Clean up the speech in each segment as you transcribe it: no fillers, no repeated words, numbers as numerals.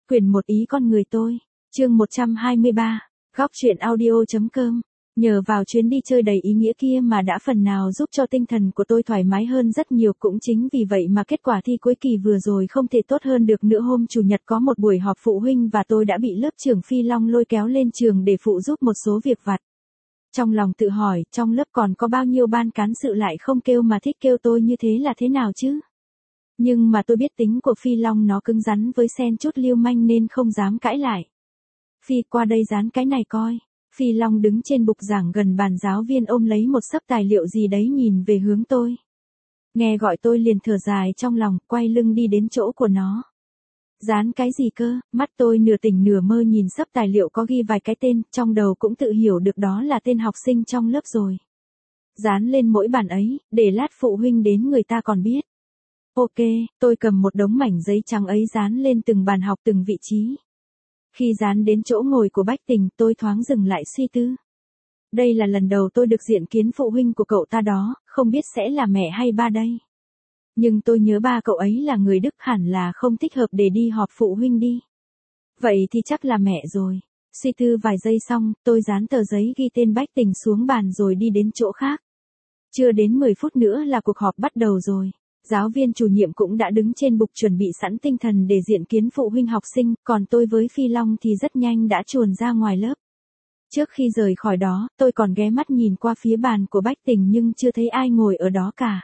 Quyển 1 Ý con người tôi. Chương 123. Góc truyện audio.com. Nhờ vào chuyến đi chơi đầy ý nghĩa kia mà đã phần nào giúp cho tinh thần của tôi thoải mái hơn rất nhiều, cũng chính vì vậy mà kết quả thi cuối kỳ vừa rồi không thể tốt hơn được nữa. Hôm chủ nhật có một buổi họp phụ huynh và tôi đã bị lớp trưởng Phi Long lôi kéo lên trường để phụ giúp một số việc vặt. Trong lòng tự hỏi, trong lớp còn có bao nhiêu ban cán sự lại không kêu mà thích kêu tôi như thế là thế nào chứ? Nhưng mà tôi biết tính của Phi Long nó cứng rắn với Sen chút lưu manh nên không dám cãi lại. Phi, qua đây dán cái này coi. Phi Long đứng trên bục giảng gần bàn giáo viên ôm lấy một xấp tài liệu gì đấy nhìn về hướng tôi. Nghe gọi tôi liền thở dài trong lòng, quay lưng đi đến chỗ của nó. Dán cái gì cơ? Mắt tôi nửa tỉnh nửa mơ nhìn xấp tài liệu có ghi vài cái tên, trong đầu cũng tự hiểu được đó là tên học sinh trong lớp rồi. Dán lên mỗi bàn ấy, để lát phụ huynh đến người ta còn biết. Ok, tôi cầm một đống mảnh giấy trắng ấy dán lên từng bàn học từng vị trí. Khi dán đến chỗ ngồi của Bách Tình, tôi thoáng dừng lại suy tư. Đây là lần đầu tôi được diện kiến phụ huynh của cậu ta đó, không biết sẽ là mẹ hay ba đây. Nhưng tôi nhớ ba cậu ấy là người Đức, hẳn là không thích hợp để đi họp phụ huynh đi. Vậy thì chắc là mẹ rồi. Suy tư vài giây xong, tôi dán tờ giấy ghi tên Bách Tình xuống bàn rồi đi đến chỗ khác. Chưa đến 10 phút nữa là cuộc họp bắt đầu rồi. Giáo viên chủ nhiệm cũng đã đứng trên bục chuẩn bị sẵn tinh thần để diện kiến phụ huynh học sinh, còn tôi với Phi Long thì rất nhanh đã chuồn ra ngoài lớp. Trước khi rời khỏi đó, tôi còn ghé mắt nhìn qua phía bàn của Bách Tình nhưng chưa thấy ai ngồi ở đó cả.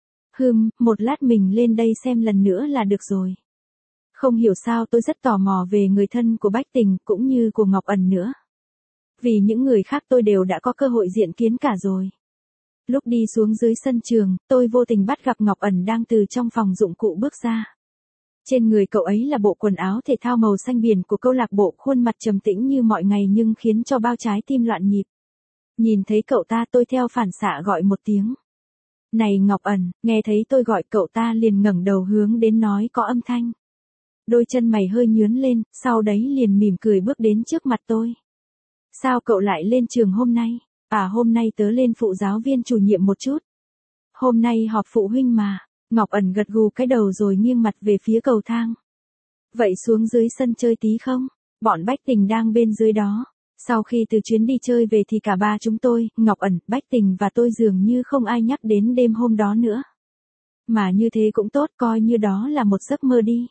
Một lát mình lên đây xem lần nữa là được rồi. Không hiểu sao tôi rất tò mò về người thân của Bách Tình cũng như của Ngọc Ẩn nữa. Vì những người khác tôi đều đã có cơ hội diện kiến cả rồi. Lúc đi xuống dưới sân trường, tôi vô tình bắt gặp Ngọc Ẩn đang từ trong phòng dụng cụ bước ra. Trên người cậu ấy là bộ quần áo thể thao màu xanh biển của câu lạc bộ, khuôn mặt trầm tĩnh như mọi ngày nhưng khiến cho bao trái tim loạn nhịp. Nhìn thấy cậu ta tôi theo phản xạ gọi một tiếng. Này Ngọc Ẩn, nghe thấy tôi gọi cậu ta liền ngẩng đầu hướng đến nói có âm thanh. Đôi chân mày hơi nhướng lên, sau đấy liền mỉm cười bước đến trước mặt tôi. Sao cậu lại lên trường hôm nay? Hôm nay tớ lên phụ giáo viên chủ nhiệm một chút. Hôm nay họp phụ huynh mà. Ngọc Ẩn gật gù cái đầu rồi nghiêng mặt về phía cầu thang. Vậy xuống dưới sân chơi tí không? Bọn Bách Tình đang bên dưới đó. Sau khi từ chuyến đi chơi về thì cả ba chúng tôi, Ngọc Ẩn, Bách Tình và tôi dường như không ai nhắc đến đêm hôm đó nữa. Mà như thế cũng tốt, coi như đó là một giấc mơ đi.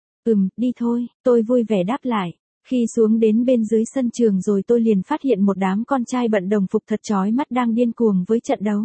Đi thôi, tôi vui vẻ đáp lại. Khi xuống đến bên dưới sân trường rồi tôi liền phát hiện một đám con trai bận đồng phục thật chói mắt đang điên cuồng với trận đấu.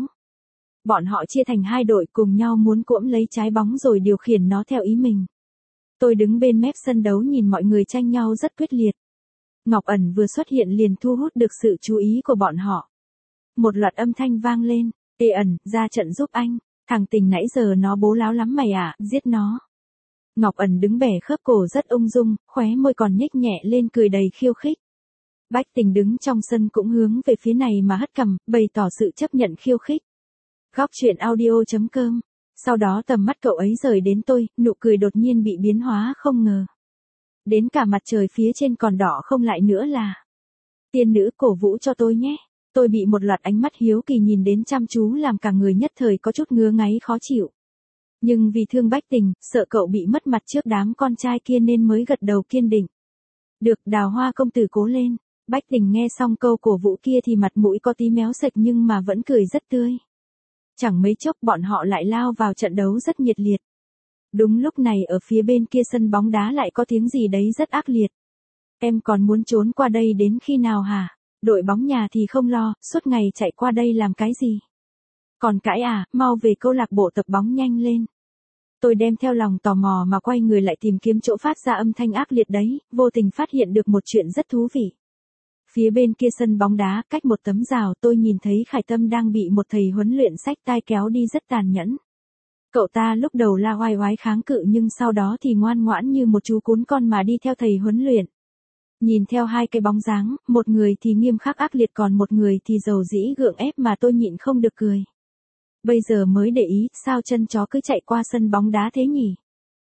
Bọn họ chia thành hai đội cùng nhau muốn cõng lấy trái bóng rồi điều khiển nó theo ý mình. Tôi đứng bên mép sân đấu nhìn mọi người tranh nhau rất quyết liệt. Ngọc Ẩn vừa xuất hiện liền thu hút được sự chú ý của bọn họ. Một loạt âm thanh vang lên. Ê Ẩn, ra trận giúp anh. Thằng Tình nãy giờ nó bố láo lắm mày à, giết nó. Ngọc Ẩn đứng bẻ khớp cổ rất ung dung, khóe môi còn nhếch nhẹ lên cười đầy khiêu khích. Bách Tình đứng trong sân cũng hướng về phía này mà hất cằm, bày tỏ sự chấp nhận khiêu khích. Góc truyện audio.com. Sau đó tầm mắt cậu ấy rời đến tôi, nụ cười đột nhiên bị biến hóa không ngờ. Đến cả mặt trời phía trên còn đỏ không lại nữa là. Tiên nữ cổ vũ cho tôi nhé. Tôi bị một loạt ánh mắt hiếu kỳ nhìn đến chăm chú làm cả người nhất thời có chút ngứa ngáy khó chịu. Nhưng vì thương Bách Tình, sợ cậu bị mất mặt trước đám con trai kia nên mới gật đầu kiên định. Được, Đào Hoa công tử cố lên. Bách Tình nghe xong câu cổ vũ kia thì mặt mũi có tí méo sạch nhưng mà vẫn cười rất tươi. Chẳng mấy chốc bọn họ lại lao vào trận đấu rất nhiệt liệt. Đúng lúc này ở phía bên kia sân bóng đá lại có tiếng gì đấy rất ác liệt. Em còn muốn trốn qua đây đến khi nào hả? Đội bóng nhà thì không lo, suốt ngày chạy qua đây làm cái gì? Còn cãi à, mau về câu lạc bộ tập bóng nhanh lên. Tôi đem theo lòng tò mò mà quay người lại tìm kiếm chỗ phát ra âm thanh ác liệt đấy, vô tình phát hiện được một chuyện rất thú vị. Phía bên kia sân bóng đá, cách một tấm rào tôi nhìn thấy Khải Tâm đang bị một thầy huấn luyện xách tai kéo đi rất tàn nhẫn. Cậu ta lúc đầu la oai oái kháng cự nhưng sau đó thì ngoan ngoãn như một chú cún con mà đi theo thầy huấn luyện. Nhìn theo hai cái bóng dáng, một người thì nghiêm khắc ác liệt còn một người thì dầu dĩ gượng ép mà tôi nhịn không được cười. Bây giờ mới để ý, sao chân chó cứ chạy qua sân bóng đá thế nhỉ?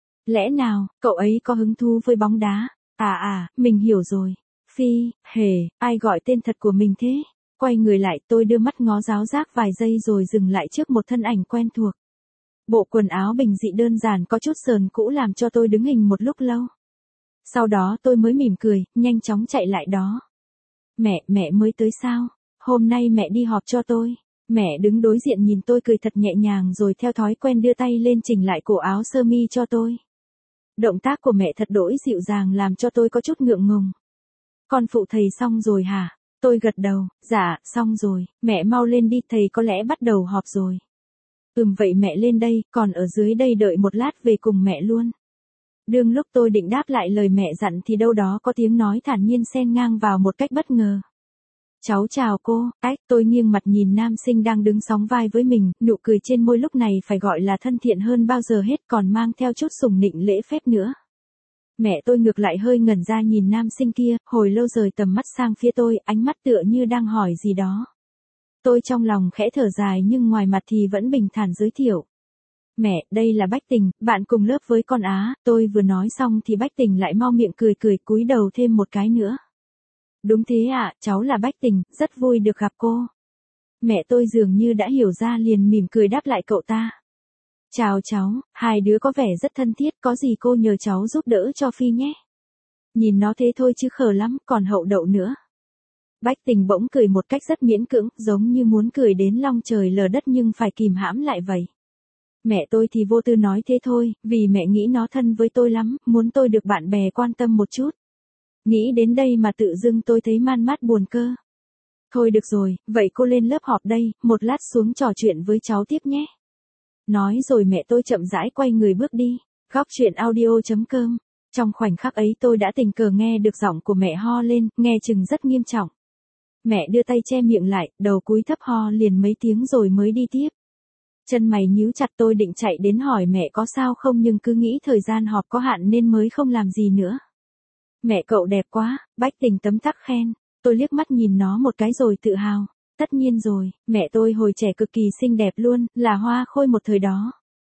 Lẽ nào, cậu ấy có hứng thú với bóng đá? Mình hiểu rồi. Phi, ai gọi tên thật của mình thế? Quay người lại tôi đưa mắt ngó giáo giác vài giây rồi dừng lại trước một thân ảnh quen thuộc. Bộ quần áo bình dị đơn giản có chút sờn cũ làm cho tôi đứng hình một lúc lâu. Sau đó tôi mới mỉm cười, nhanh chóng chạy lại đó. Mẹ mới tới sao? Hôm nay mẹ đi họp cho tôi. Mẹ đứng đối diện nhìn tôi cười thật nhẹ nhàng rồi theo thói quen đưa tay lên chỉnh lại cổ áo sơ mi cho tôi. Động tác của mẹ thật đỗi dịu dàng làm cho tôi có chút ngượng ngùng. Con phụ thầy xong rồi hả? Tôi gật đầu, dạ, xong rồi, mẹ mau lên đi, thầy có lẽ bắt đầu họp rồi. Vậy mẹ lên đây, còn ở dưới đây đợi một lát về cùng mẹ luôn. Đương lúc tôi định đáp lại lời mẹ dặn thì đâu đó có tiếng nói thản nhiên xen ngang vào một cách bất ngờ. Cháu chào cô, tôi nghiêng mặt nhìn nam sinh đang đứng sóng vai với mình, nụ cười trên môi lúc này phải gọi là thân thiện hơn bao giờ hết còn mang theo chút sùng nịnh lễ phép nữa. Mẹ tôi ngược lại hơi ngẩn ra nhìn nam sinh kia, hồi lâu rời tầm mắt sang phía tôi, ánh mắt tựa như đang hỏi gì đó. Tôi trong lòng khẽ thở dài nhưng ngoài mặt thì vẫn bình thản giới thiệu. Mẹ, đây là Bách Tình, bạn cùng lớp với con Á, tôi vừa nói xong thì Bách Tình lại mau miệng cười cúi đầu thêm một cái nữa. Đúng thế ạ, cháu là Bách Tình, rất vui được gặp cô. Mẹ tôi dường như đã hiểu ra liền mỉm cười đáp lại cậu ta. Chào cháu, hai đứa có vẻ rất thân thiết, có gì cô nhờ cháu giúp đỡ cho Phi nhé. Nhìn nó thế thôi chứ khờ lắm, còn hậu đậu nữa. Bách Tình bỗng cười một cách rất miễn cưỡng, giống như muốn cười đến long trời lở đất nhưng phải kìm hãm lại vậy. Mẹ tôi thì vô tư nói thế thôi, vì mẹ nghĩ nó thân với tôi lắm, muốn tôi được bạn bè quan tâm một chút. Nghĩ đến đây mà tự dưng tôi thấy man mát buồn cơ. Thôi được rồi, vậy cô lên lớp họp đây, một lát xuống trò chuyện với cháu tiếp nhé. Nói rồi mẹ tôi chậm rãi quay người bước đi. Góc chuyện audio.com. Trong khoảnh khắc ấy tôi đã tình cờ nghe được giọng của mẹ ho lên, nghe chừng rất nghiêm trọng. Mẹ đưa tay che miệng lại, đầu cúi thấp ho liền mấy tiếng rồi mới đi tiếp. Chân mày nhíu chặt tôi định chạy đến hỏi mẹ có sao không nhưng cứ nghĩ thời gian họp có hạn nên mới không làm gì nữa. Mẹ cậu đẹp quá, Bách Tình tấm tắc khen. Tôi liếc mắt nhìn nó một cái rồi tự hào. Tất nhiên rồi, mẹ tôi hồi trẻ cực kỳ xinh đẹp luôn, là hoa khôi một thời đó.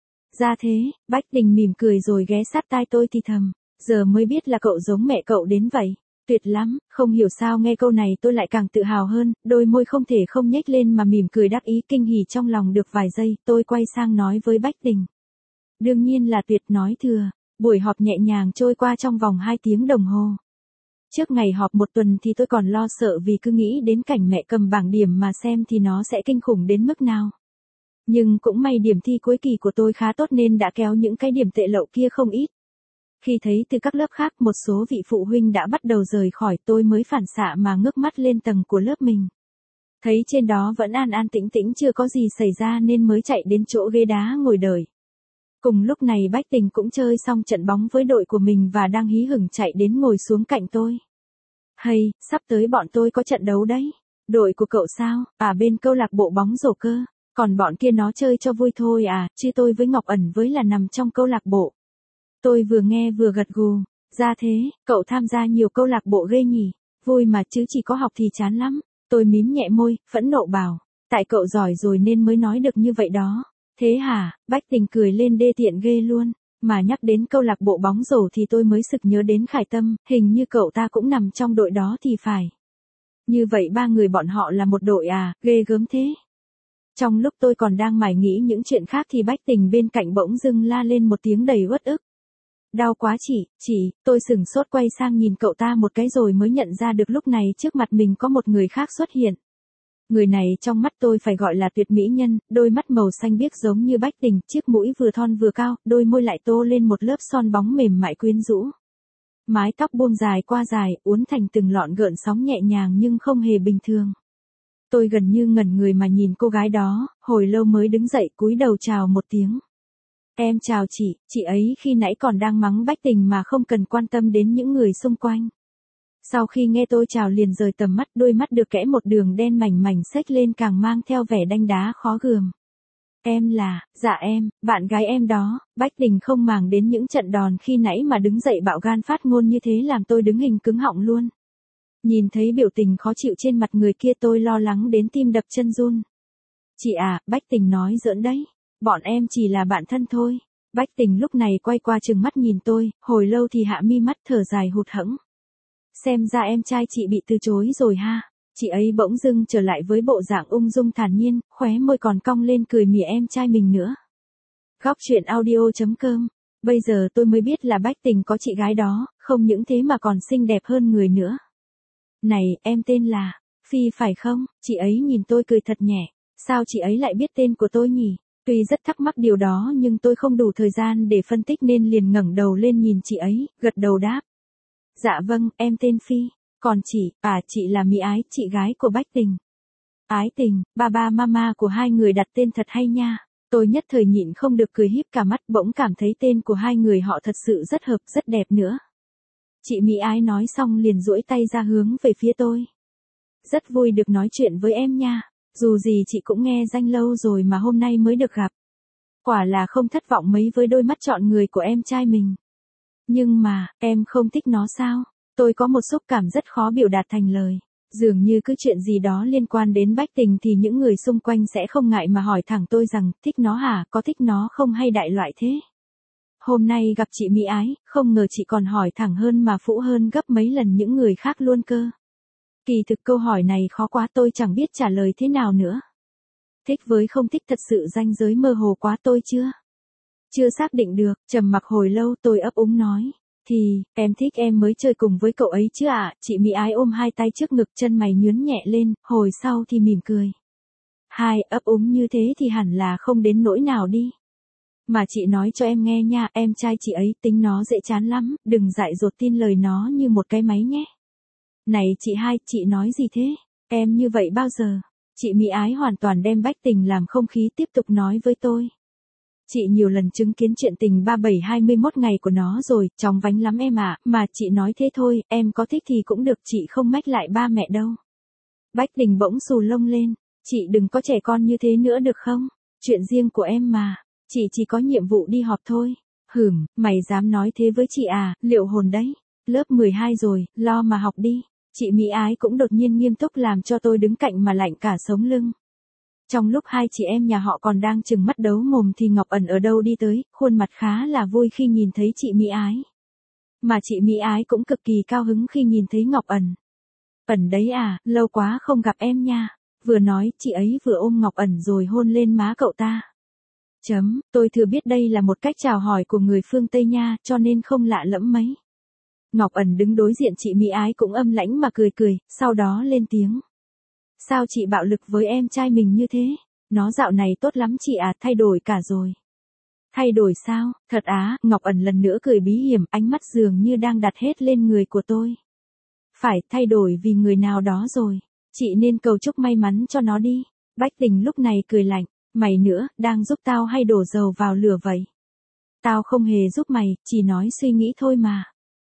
Ra thế, Bách Tình mỉm cười rồi ghé sát tai tôi thì thầm. Giờ mới biết là cậu giống mẹ cậu đến vậy. Tuyệt lắm, không hiểu sao nghe câu này tôi lại càng tự hào hơn, đôi môi không thể không nhếch lên mà mỉm cười đắc ý kinh hỉ trong lòng được vài giây, tôi quay sang nói với Bách Tình. Đương nhiên là tuyệt nói thừa, buổi họp nhẹ nhàng trôi qua trong vòng 2 tiếng đồng hồ. Trước ngày họp một tuần thì tôi còn lo sợ vì cứ nghĩ đến cảnh mẹ cầm bảng điểm mà xem thì nó sẽ kinh khủng đến mức nào. Nhưng cũng may điểm thi cuối kỳ của tôi khá tốt nên đã kéo những cái điểm tệ lậu kia không ít. Khi thấy từ các lớp khác một số vị phụ huynh đã bắt đầu rời khỏi tôi mới phản xạ mà ngước mắt lên tầng của lớp mình. Thấy trên đó vẫn an an tĩnh tĩnh chưa có gì xảy ra nên mới chạy đến chỗ ghế đá ngồi đợi. Cùng lúc này Bách Tình cũng chơi xong trận bóng với đội của mình và đang hí hửng chạy đến ngồi xuống cạnh tôi. Hay, sắp tới bọn tôi có trận đấu đấy. Đội của cậu sao? À bên câu lạc bộ bóng rổ cơ. Còn bọn kia nó chơi cho vui thôi à, chứ tôi với Ngọc Ẩn với là nằm trong câu lạc bộ. Tôi vừa nghe vừa gật gù. Ra thế, cậu tham gia nhiều câu lạc bộ ghê nhỉ. Vui mà chứ chỉ có học thì chán lắm. Tôi mím nhẹ môi, phẫn nộ bảo. Tại cậu giỏi rồi nên mới nói được như vậy đó. Thế hả? Bách Tình cười lên đê tiện ghê luôn. Mà nhắc đến câu lạc bộ bóng rổ thì tôi mới sực nhớ đến Khải Tâm, hình như cậu ta cũng nằm trong đội đó thì phải. Như vậy ba người bọn họ là một đội à, ghê gớm thế. Trong lúc tôi còn đang mải nghĩ những chuyện khác thì Bách Tình bên cạnh bỗng dưng la lên một tiếng đầy uất ức. Đau quá chị, tôi sửng sốt quay sang nhìn cậu ta một cái rồi mới nhận ra được lúc này trước mặt mình có một người khác xuất hiện. Người này trong mắt tôi phải gọi là tuyệt mỹ nhân, đôi mắt màu xanh biếc giống như Bách Tình, chiếc mũi vừa thon vừa cao, đôi môi lại tô lên một lớp son bóng mềm mại quyến rũ. Mái tóc buông dài qua dài, uốn thành từng lọn gợn sóng nhẹ nhàng nhưng không hề bình thường. Tôi gần như ngẩn người mà nhìn cô gái đó, hồi lâu mới đứng dậy cúi đầu chào một tiếng. Em chào chị ấy khi nãy còn đang mắng Bách Tình mà không cần quan tâm đến những người xung quanh. Sau khi nghe tôi chào liền rời tầm mắt, đôi mắt được kẽ một đường đen mảnh mảnh xếch lên càng mang theo vẻ đanh đá khó gườm. Em là, dạ em, bạn gái em đó. Bách Tình không màng đến những trận đòn khi nãy mà đứng dậy bạo gan phát ngôn như thế làm tôi đứng hình cứng họng luôn. Nhìn thấy biểu tình khó chịu trên mặt người kia tôi lo lắng đến tim đập chân run. Chị à, Bách Tình nói giỡn đấy. Bọn em chỉ là bạn thân thôi. Bách Tình lúc này quay qua trừng mắt nhìn tôi, hồi lâu thì hạ mi mắt thở dài hụt hẫng. Xem ra em trai chị bị từ chối rồi ha. Chị ấy bỗng dưng trở lại với bộ dạng ung dung thản nhiên, khóe môi còn cong lên cười mỉa em trai mình nữa. Góc chuyện audio.com. Bây giờ tôi mới biết là Bách Tình có chị gái đó, không những thế mà còn xinh đẹp hơn người nữa. Này, em tên là Phi phải không? Chị ấy nhìn tôi cười thật nhẹ. Sao chị ấy lại biết tên của tôi nhỉ? Tuy rất thắc mắc điều đó nhưng tôi không đủ thời gian để phân tích nên liền ngẩng đầu lên nhìn chị ấy, gật đầu đáp. Dạ vâng, em tên Phi. Còn chị, chị là Mỹ Ái, chị gái của Bách Tình. Ái Tình, ba mama của hai người đặt tên thật hay nha. Tôi nhất thời nhịn không được cười híp cả mắt, bỗng cảm thấy tên của hai người họ thật sự rất hợp, rất đẹp nữa. Chị Mỹ Ái nói xong liền duỗi tay ra hướng về phía tôi. Rất vui được nói chuyện với em nha. Dù gì chị cũng nghe danh lâu rồi mà hôm nay mới được gặp. Quả là không thất vọng mấy với đôi mắt chọn người của em trai mình. Nhưng mà, em không thích nó sao? Tôi có một xúc cảm rất khó biểu đạt thành lời. Dường như cứ chuyện gì đó liên quan đến Bách Tình thì những người xung quanh sẽ không ngại mà hỏi thẳng tôi rằng, thích nó hả, có thích nó không hay đại loại thế. Hôm nay gặp chị Mỹ Ái, không ngờ chị còn hỏi thẳng hơn mà phũ hơn gấp mấy lần những người khác luôn cơ. Kỳ thực câu hỏi này khó quá, tôi chẳng biết trả lời thế nào nữa. Thích với không thích thật sự ranh giới mơ hồ quá, tôi chưa xác định được. Trầm mặc hồi lâu tôi ấp úng nói. Thì, em thích em mới chơi cùng với cậu ấy chứ ạ. Chị Mỹ Ái ôm hai tay trước ngực, chân mày nhướng nhẹ lên, hồi sau thì mỉm cười. Ấp úng như thế thì hẳn là không đến nỗi nào đi. Mà chị nói cho em nghe nha, em trai chị ấy tính nó dễ chán lắm, đừng dại dột tin lời nó như một cái máy nhé. Này chị hai, chị nói gì thế? Em như vậy bao giờ? Chị Mỹ Ái hoàn toàn đem Bách Tình làm không khí, tiếp tục nói với tôi. Chị nhiều lần chứng kiến chuyện tình 37-21 ngày của nó rồi, chóng vánh lắm em ạ, mà chị nói thế thôi, em có thích thì cũng được, chị không mách lại ba mẹ đâu. Bách Tình bỗng xù lông lên, chị đừng có trẻ con như thế nữa được không? Chuyện riêng của em mà, chị chỉ có nhiệm vụ đi họp thôi. Mày dám nói thế với chị à, liệu hồn đấy. Lớp 12 rồi, lo mà học đi. Chị Mỹ Ái cũng đột nhiên nghiêm túc làm cho tôi đứng cạnh mà lạnh cả sống lưng. Trong lúc hai chị em nhà họ còn đang chừng mắt đấu mồm thì Ngọc Ẩn ở đâu đi tới, khuôn mặt khá là vui khi nhìn thấy chị Mỹ Ái. Mà chị Mỹ Ái cũng cực kỳ cao hứng khi nhìn thấy Ngọc Ẩn. Ẩn đấy à, lâu quá không gặp em nha. Vừa nói, chị ấy vừa ôm Ngọc Ẩn rồi hôn lên má cậu ta. Tôi thừa biết đây là một cách chào hỏi của người phương Tây nha, cho nên không lạ lẫm mấy. Ngọc Ẩn đứng đối diện chị Mỹ Ái cũng âm lãnh mà cười, sau đó lên tiếng. Sao chị bạo lực với em trai mình như thế? Nó dạo này tốt lắm chị à, thay đổi cả rồi. Thay đổi sao? Thật á, Ngọc Ẩn lần nữa cười bí hiểm, ánh mắt dường như đang đặt hết lên người của tôi. Phải, thay đổi vì người nào đó rồi. Chị nên cầu chúc may mắn cho nó đi. Bách Tình lúc này cười lạnh. Mày nữa, đang giúp tao hay đổ dầu vào lửa vậy? Tao không hề giúp mày, chỉ nói suy nghĩ thôi mà.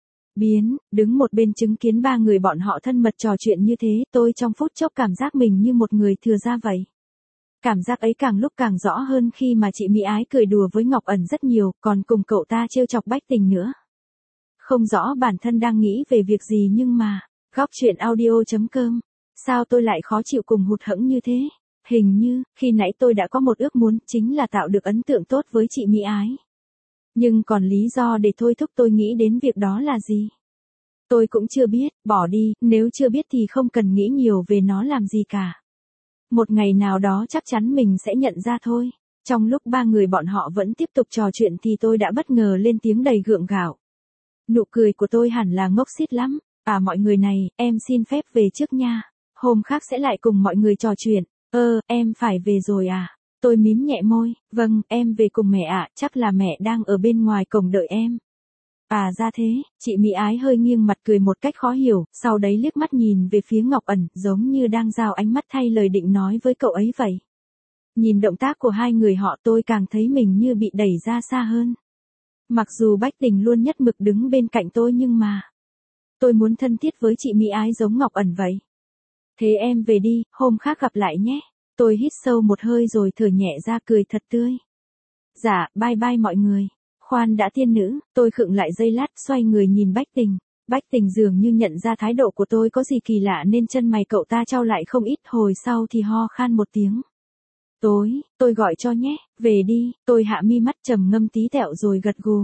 Đứng một bên chứng kiến ba người bọn họ thân mật trò chuyện như thế, tôi trong phút chốc cảm giác mình như một người thừa ra vậy. Cảm giác ấy càng lúc càng rõ hơn khi mà chị Mỹ Ái cười đùa với Ngọc Ẩn rất nhiều, còn cùng cậu ta trêu chọc Bách Tình nữa. Không rõ bản thân đang nghĩ về việc gì nhưng mà, góc truyện audio.com, sao tôi lại khó chịu cùng hụt hẫng như thế? Hình như, khi nãy tôi đã có một ước muốn, chính là tạo được ấn tượng tốt với chị Mỹ Ái. Nhưng còn lý do để thôi thúc tôi nghĩ đến việc đó là gì? Tôi cũng chưa biết, bỏ đi, nếu chưa biết thì không cần nghĩ nhiều về nó làm gì cả. Một ngày nào đó chắc chắn mình sẽ nhận ra thôi. Trong lúc ba người bọn họ vẫn tiếp tục trò chuyện thì tôi đã bất ngờ lên tiếng đầy gượng gạo. Nụ cười của tôi hẳn là ngốc xít lắm. Mọi người này, em xin phép về trước nha. Hôm khác sẽ lại cùng mọi người trò chuyện. Em phải về rồi à? Tôi mím nhẹ môi, vâng, em về cùng mẹ ạ, chắc là mẹ đang ở bên ngoài cổng đợi em. Ra thế, chị Mỹ Ái hơi nghiêng mặt cười một cách khó hiểu, sau đấy liếc mắt nhìn về phía Ngọc Ẩn, giống như đang giao ánh mắt thay lời định nói với cậu ấy vậy. Nhìn động tác của hai người họ tôi càng thấy mình như bị đẩy ra xa hơn. Mặc dù Bách Tình luôn nhất mực đứng bên cạnh tôi nhưng mà, tôi muốn thân thiết với chị Mỹ Ái giống Ngọc Ẩn vậy. Thế em về đi, hôm khác gặp lại nhé. Tôi hít sâu một hơi rồi thở nhẹ ra cười thật tươi. Dạ, bye bye mọi người. Khoan đã tiên nữ, tôi khựng lại giây lát, xoay người nhìn Bách Tình. Bách Tình dường như nhận ra thái độ của tôi có gì kỳ lạ nên chân mày cậu ta chau lại không ít, hồi sau thì ho khan một tiếng. Tôi gọi cho nhé, về đi, tôi hạ mi mắt trầm ngâm tí tẹo rồi gật gù.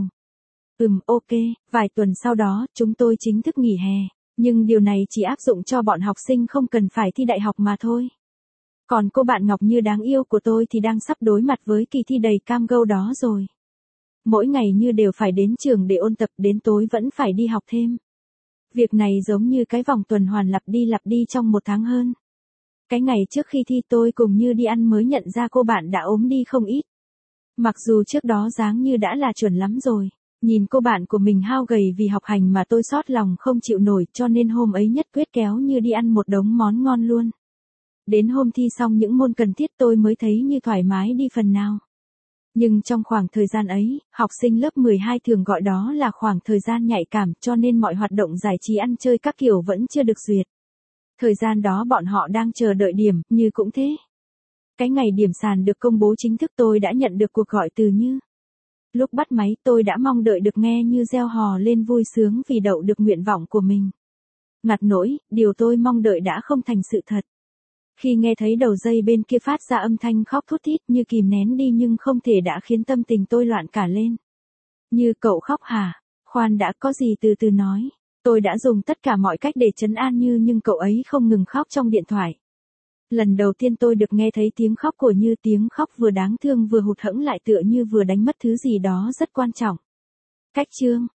Ok, vài tuần sau đó, chúng tôi chính thức nghỉ hè, nhưng điều này chỉ áp dụng cho bọn học sinh không cần phải thi đại học mà thôi. Còn cô bạn Ngọc Như đáng yêu của tôi thì đang sắp đối mặt với kỳ thi đầy cam go đó rồi. Mỗi ngày Như đều phải đến trường để ôn tập, đến tối vẫn phải đi học thêm. Việc này giống như cái vòng tuần hoàn lặp đi trong 1 tháng hơn. Cái ngày trước khi thi tôi cùng Như đi ăn mới nhận ra cô bạn đã ốm đi không ít. Mặc dù trước đó dáng Như đã là chuẩn lắm rồi. Nhìn cô bạn của mình hao gầy vì học hành mà tôi xót lòng không chịu nổi, cho nên hôm ấy nhất quyết kéo Như đi ăn một đống món ngon luôn. Đến hôm thi xong những môn cần thiết tôi mới thấy Như thoải mái đi phần nào. Nhưng trong khoảng thời gian ấy, học sinh lớp 12 thường gọi đó là khoảng thời gian nhạy cảm, cho nên mọi hoạt động giải trí ăn chơi các kiểu vẫn chưa được duyệt. Thời gian đó bọn họ đang chờ đợi điểm, Như cũng thế. Cái ngày điểm sàn được công bố chính thức tôi đã nhận được cuộc gọi từ Như. Lúc bắt máy tôi đã mong đợi được nghe Như reo hò lên vui sướng vì đậu được nguyện vọng của mình. Ngặt nỗi, điều tôi mong đợi đã không thành sự thật. Khi nghe thấy đầu dây bên kia phát ra âm thanh khóc thút thít, Như kìm nén đi nhưng không thể đã khiến tâm tình tôi loạn cả lên. Như, cậu khóc hả? Khoan đã, có gì từ từ nói. Tôi đã dùng tất cả mọi cách để trấn an Như nhưng cậu ấy không ngừng khóc trong điện thoại. Lần đầu tiên tôi được nghe thấy tiếng khóc của Như, tiếng khóc vừa đáng thương vừa hụt hẫng lại tựa như vừa đánh mất thứ gì đó rất quan trọng. Cách chương